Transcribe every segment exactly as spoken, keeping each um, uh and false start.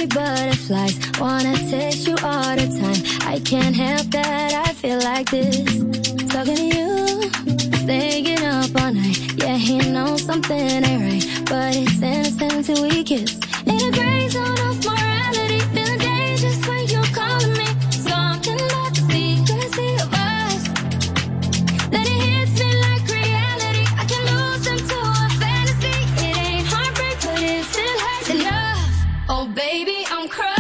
me butterflies. Wanna taste you all the time. I can't help that I feel like this. Talking to you, staying up all night. Yeah, he knows something ain't right, but it's innocent till we kiss. In a gray zone of morality, feeling dangerous when you're calling me. Something about the secrecy of us. Then it hits me like reality. I can lose into a fantasy. It ain't heartbreak, but it still hurts enough. Oh baby, I'm crushed.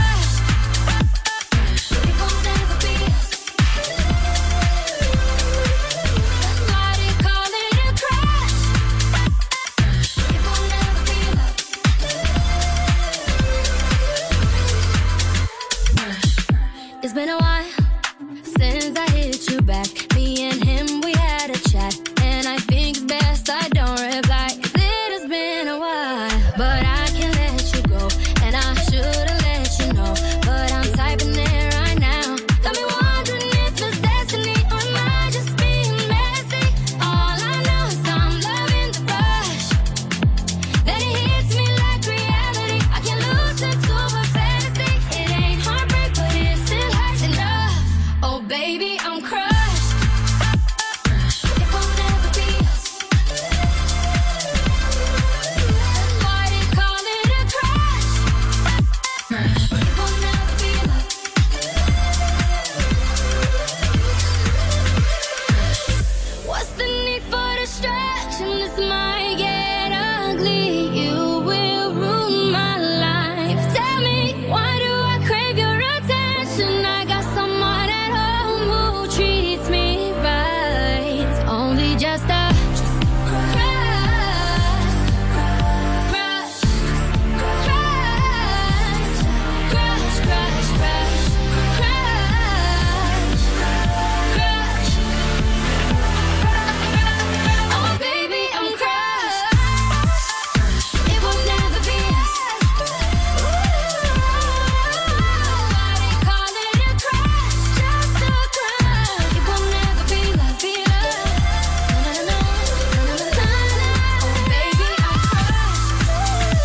It's been a while since I hit you back. Me and him, we had a chat, and I think it's best I don't reply. It has been a while, but I can't let you go, and I should've let you know, but I'm typing it right now. Got me wondering if it's destiny, or am I just being messy? All I know is I'm loving the rush. Then it hits me like reality. I can lose it to a fantasy. It ain't heartbreak, but it still hurts enough. Oh baby, I'm crushed. It won't ever be us. That's why they call it a crush. It won't ever be love. What's the need for distraction? This might get ugly. You will ruin my life. Tell me, why do I crave your attention? I got someone at home who treats me right. It's only just a crush, crush, crush, crush, crush, crush, crush, crush. Oh baby, I'm crushed. It will never be us. Why they call it a crush? Just a crush. It will never be love, be love. No, no, no, no, no, no, no. Oh baby, I'm crushed. No, no, no,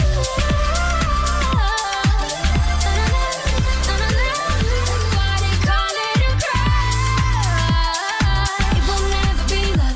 no, no. That's why they call it a crush. It will never be love.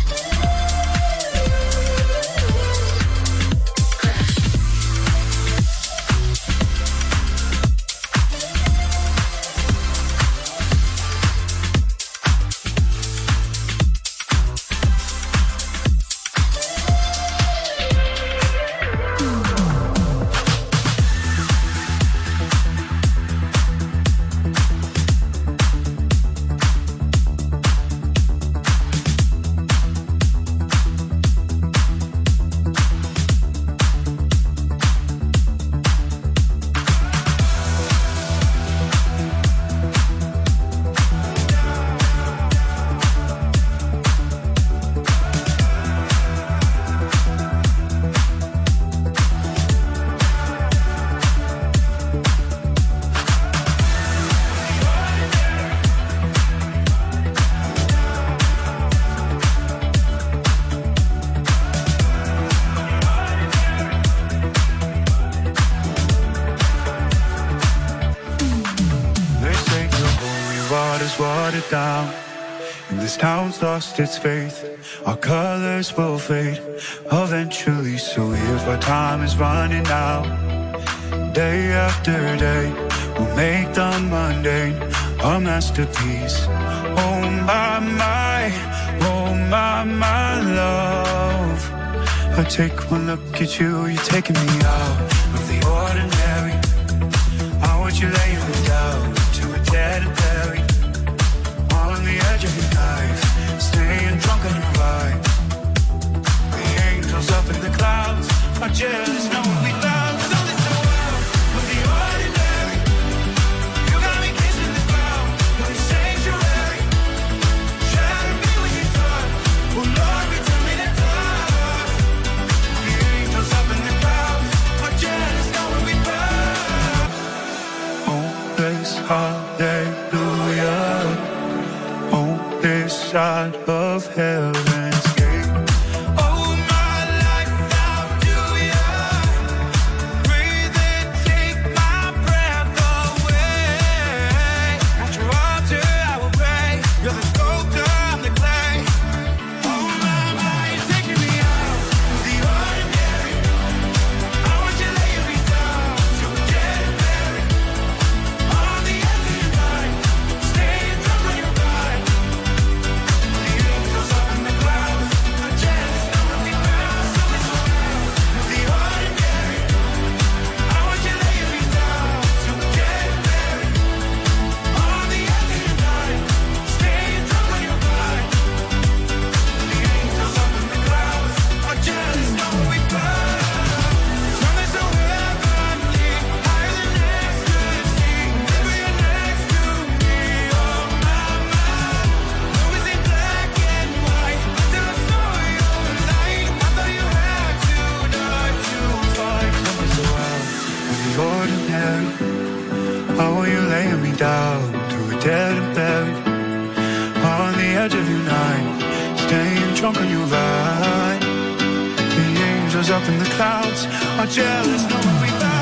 They say the holy water's watered down, and this town's lost its faith. Our colors will fade eventually. So if our time is running out, day after day, we'll make the mundane a masterpiece. Oh my, my, oh my, my love. I take one look at you, you're taking me out of the ordinary. I want you laying me down to a dead and buried, on the edge of your knife, staying drunk on your ride. The angels up in the clouds are jealous, know what we found. So this is a world of the ordinary. You got me kissing the ground with a sanctuary. Trying to be when you're done. Oh Lord, return me to dust. The angels up in the clouds are jealous, know what we found. Oh, this hallelujah. On this side of heaven's gate. Oh, my life, how do ya? Breathe and take my dead and buried on the edge of your night, staying drunk on your ride. The angels up in the clouds are jealous knowing we found.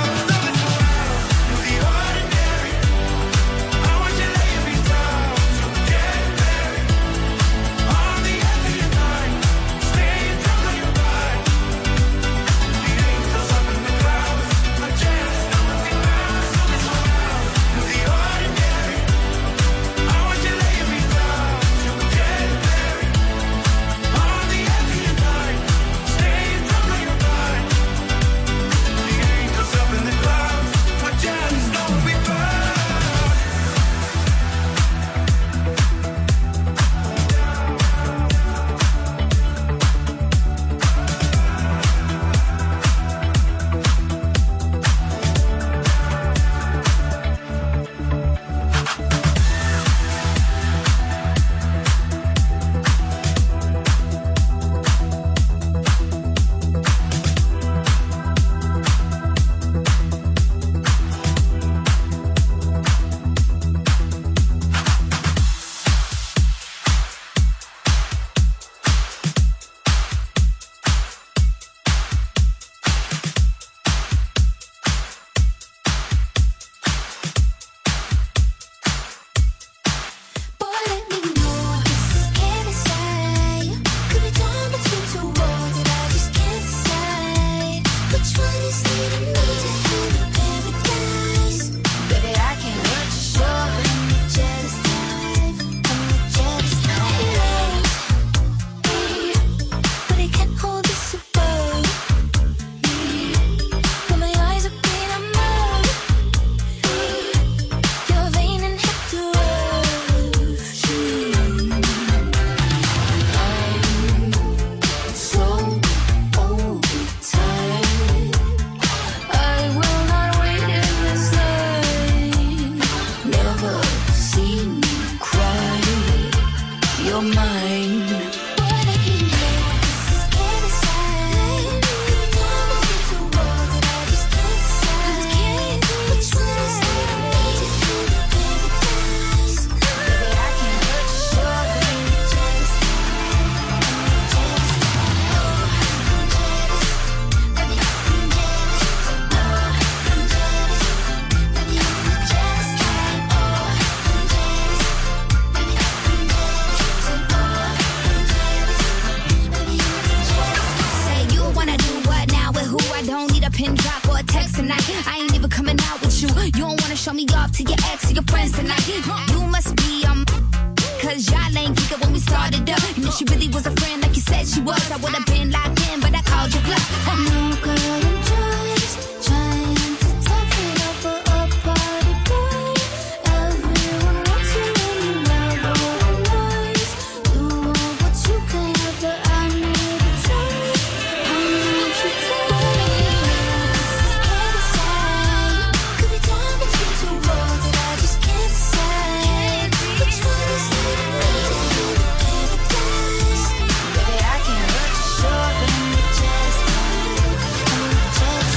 Just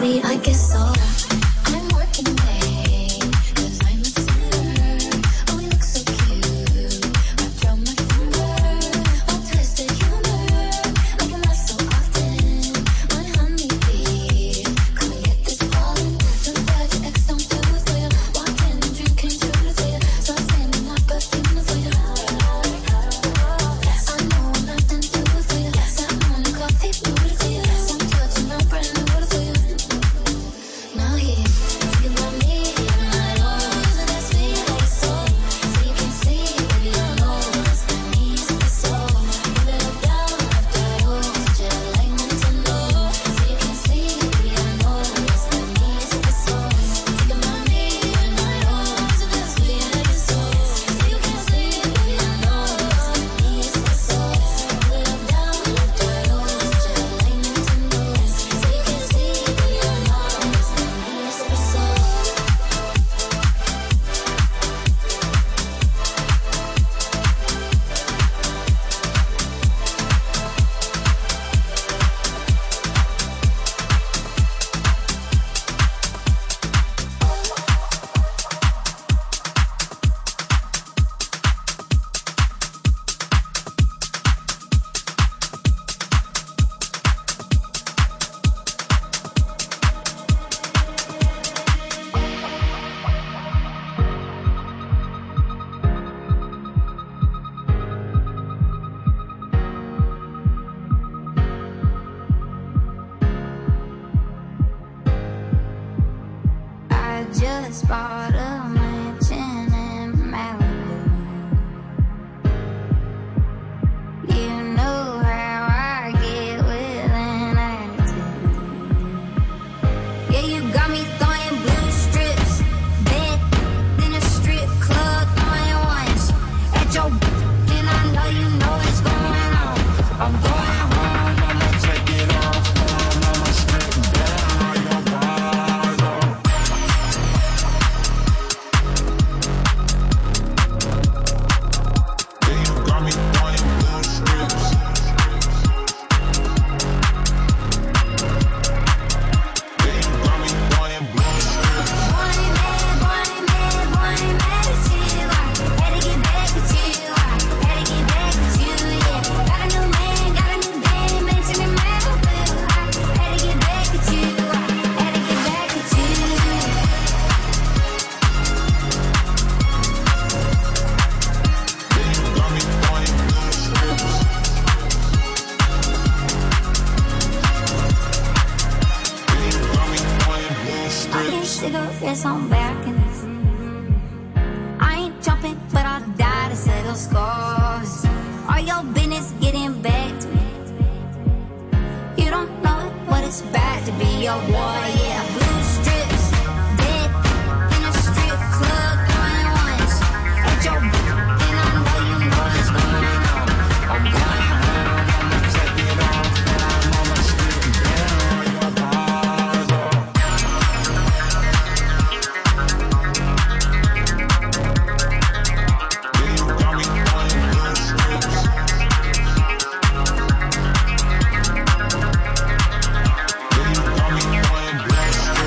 sweet like a soda. I'm working late, cause I'm a sinner. Oh, we look so cute. I drop my finger. Oh, twisted humor. Like I'm not so often. My honeybee. Come and get this pollen. So bad your ex don't do it for you. Walking and drinking through the day. So standing up, but feeling for you. I know nothing to do for you. That morning coffee, do it for you. I'm touching my brand new water for you. Now here, think about me, and I know isn't that sweet like a soul. So you can see, baby, I know it's the knees of the soul. Put it up down after all, touch it like Nintendo. So you can see, baby, I know it's the knees of the soul. Think about me, and I know isn't that sweet like a soul. So you can see, baby, I know it's the knees of the soul. Put it up down after all, touch it like Nintendo. So you can see, baby, I know it's the knees of the soul. I just bought a mansion in Malibu. You know how I get with an attitude. Yeah, you got me throwing blue strips, bed in a strip club, throwing ones at your and I know you know what's going on. I'm going home, I'ma take it off, I'ma strip down your bars off. Yeah, you got me throwing blue strips. Yeah, you got me throwing blue strips. Born and mad, born and mad, born and mad at you. I had to get back at you. I had to get back at you, yeah. Got a new man, got a new dame, mansion in Malibu. I had to get back at you. I had to get back at you. Yeah, you got me throwing blue strips. Yeah, you got me throwing blue Smoking strips. cigarettes on balconies. I ain't jumping, but I'll die to settle scores. All your business getting back to me. You don't know what it's bad to be your boy, yeah. Blue strips, dead in a strip club, throwing ones at your and I know you know what's going on. I'm going home, I'ma take it off, I'ma strip down your bars off. Yeah, you got me throwing blue strips. Yeah, you got me throwing blue strips.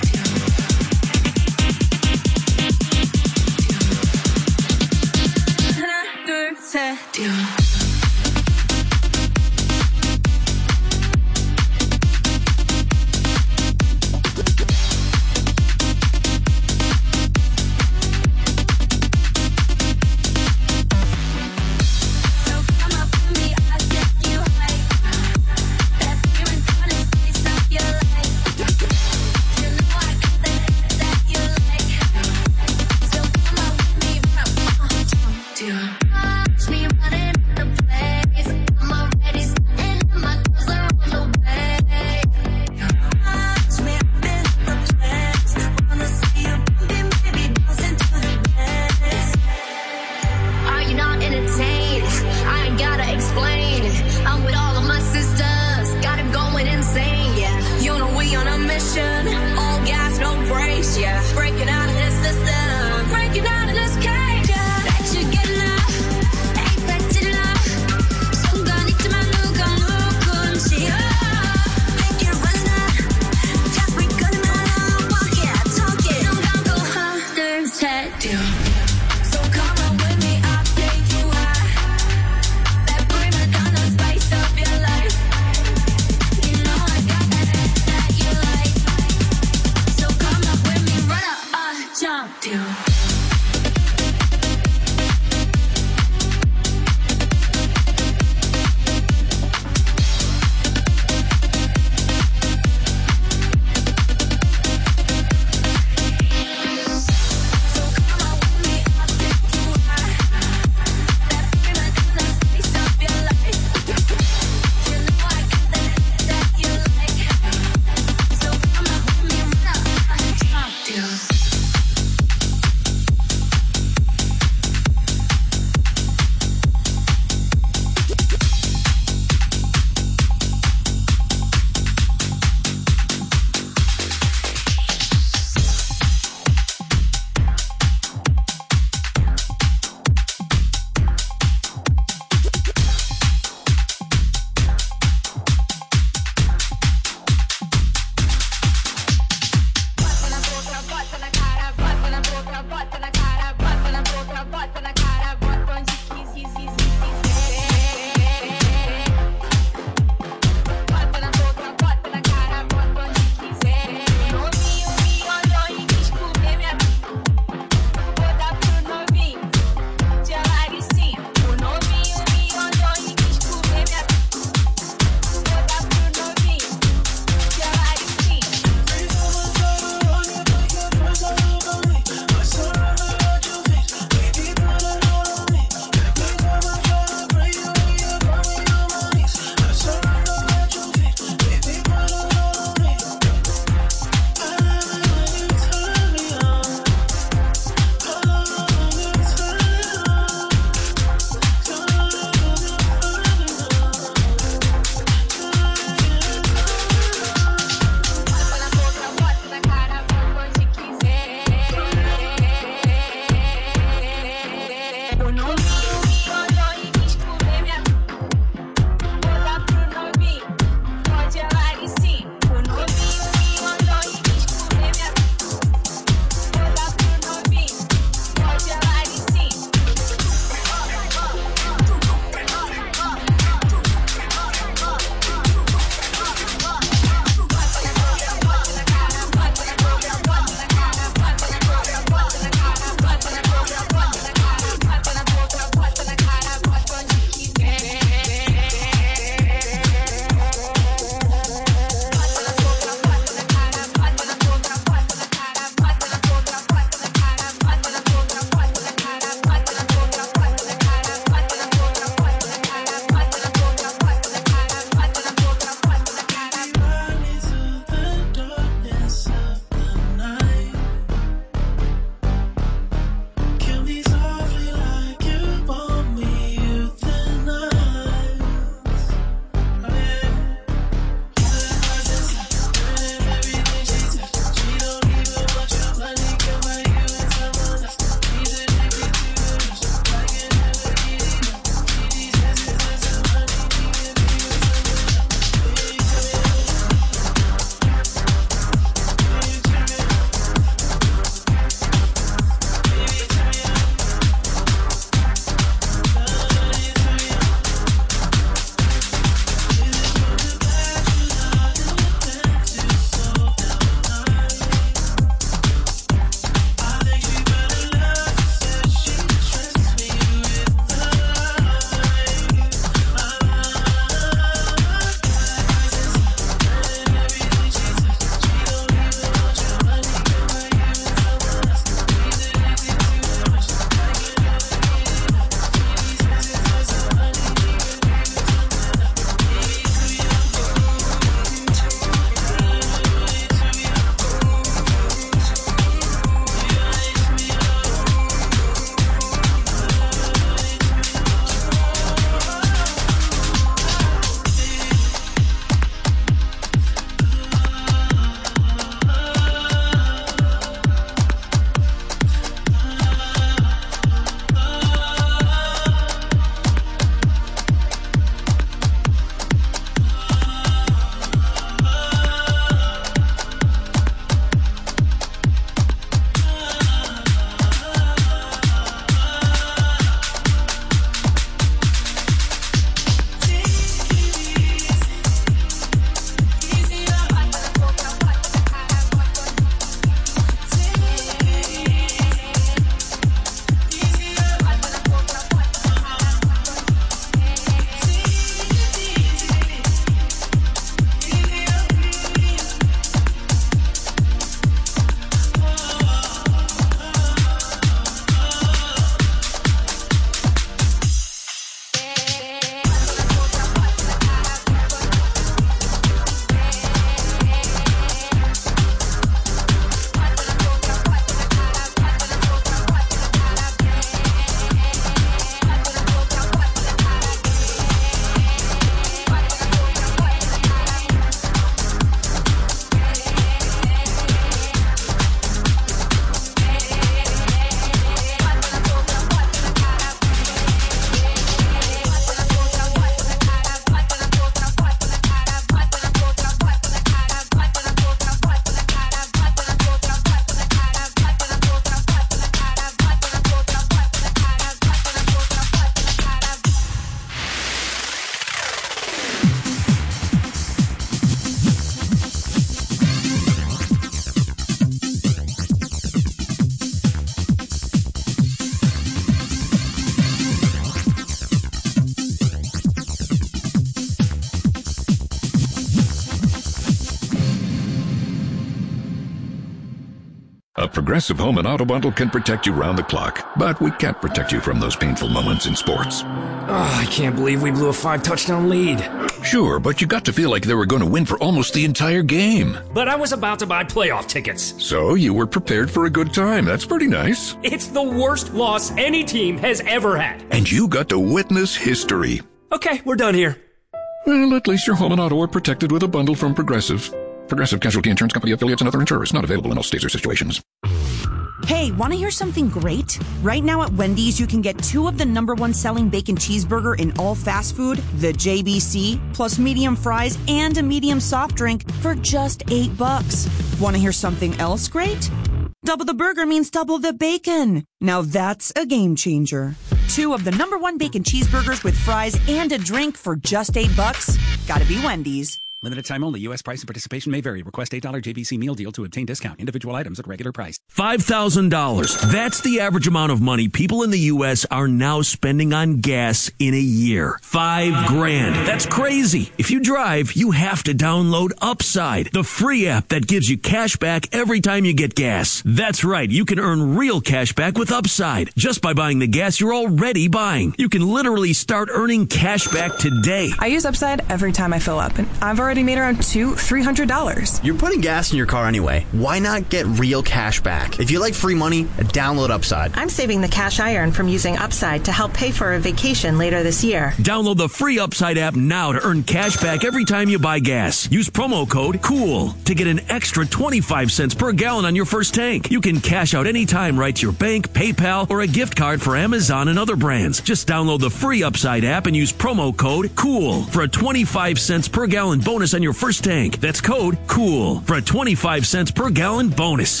A Progressive Home and Auto Bundle can protect you round the clock, but we can't protect you from those painful moments in sports. Oh, I can't believe we blew a five-touchdown lead. Sure, but you got to feel like they were going to win for almost the entire game. But I was about to buy playoff tickets. So you were prepared for a good time. That's pretty nice. It's the worst loss any team has ever had. And you got to witness history. Okay, we're done here. Well, at least your home and auto are protected with a bundle from Progressive. Progressive Casualty Insurance Company affiliates and other insurers. Not available in all states or situations. Hey, want to hear something great? Right now at Wendy's, you can get two of the number one selling bacon cheeseburger in all fast food, the J B C, plus medium fries and a medium soft drink for just eight bucks. Want to hear something else great? Double the burger means double the bacon. Now that's a game changer. Two of the number one bacon cheeseburgers with fries and a drink for just eight bucks. Gotta be Wendy's. Limited time only. U S price and participation may vary. Request eight dollars J V C meal deal to obtain discount. Individual items at regular price. five thousand dollars. That's the average amount of money people in the U S are now spending on gas in a year. Five grand. That's crazy. If you drive, you have to download Upside, the free app that gives you cash back every time you get gas. That's right. You can earn real cash back with Upside just by buying the gas you're already buying. You can literally start earning cash back today. I use Upside every time I fill up, and I've already made around two, three hundred dollars. You're putting gas in your car anyway. Why not get real cash back? If you like free money, download Upside. I'm saving the cash I earn from using Upside to help pay for a vacation later this year. Download the free Upside app now to earn cash back every time you buy gas. Use promo code COOL to get an extra twenty-five cents per gallon on your first tank. You can cash out anytime right to your bank, PayPal, or a gift card for Amazon and other brands. Just download the free Upside app and use promo code COOL for a twenty-five cents per gallon bonus on your first tank. That's code COOL for a twenty-five cents per gallon bonus.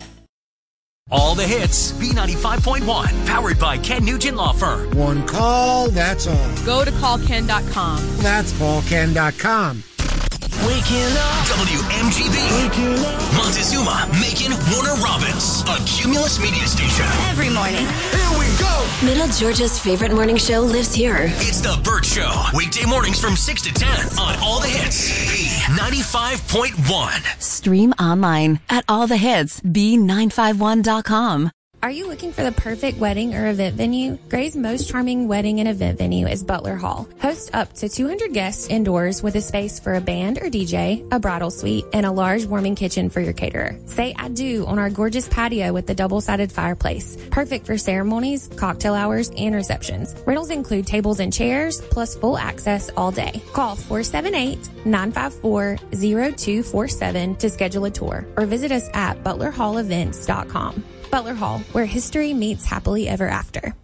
All the hits, B ninety-five point one, powered by Ken Nugent Law Firm. One call, that's all. Go to call ken dot com. That's call ken dot com. Waking up. W M G B. Waking up. Montezuma, Macon, Warner Robins. A Cumulus Media Station. Every morning. Here we go. Middle Georgia's favorite morning show lives here. It's The Burt Show. Weekday mornings from six to ten on All the Hits. B ninety-five point one. Stream online at all the hits b nine five one dot com. Are you looking for the perfect wedding or event venue? Gray's most charming wedding and event venue is Butler Hall. Host up to two hundred guests indoors with a space for a band or D J, a bridal suite, and a large warming kitchen for your caterer. Say I do on our gorgeous patio with the double-sided fireplace. Perfect for ceremonies, cocktail hours, and receptions. Rentals include tables and chairs, plus full access all day. Call four seven eight, nine five four, zero two four seven to schedule a tour, or visit us at butler hall events dot com. Butler Hall, where history meets happily ever after.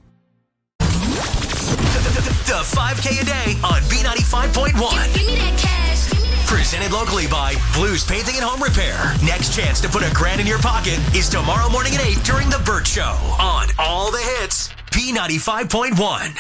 The five K a day on B ninety-five point one. Give me that cash. Give me that Presented locally by Blues Painting and Home Repair. Next chance to put a grand in your pocket is tomorrow morning at eight during The Burt Show on All the Hits, B ninety-five point one.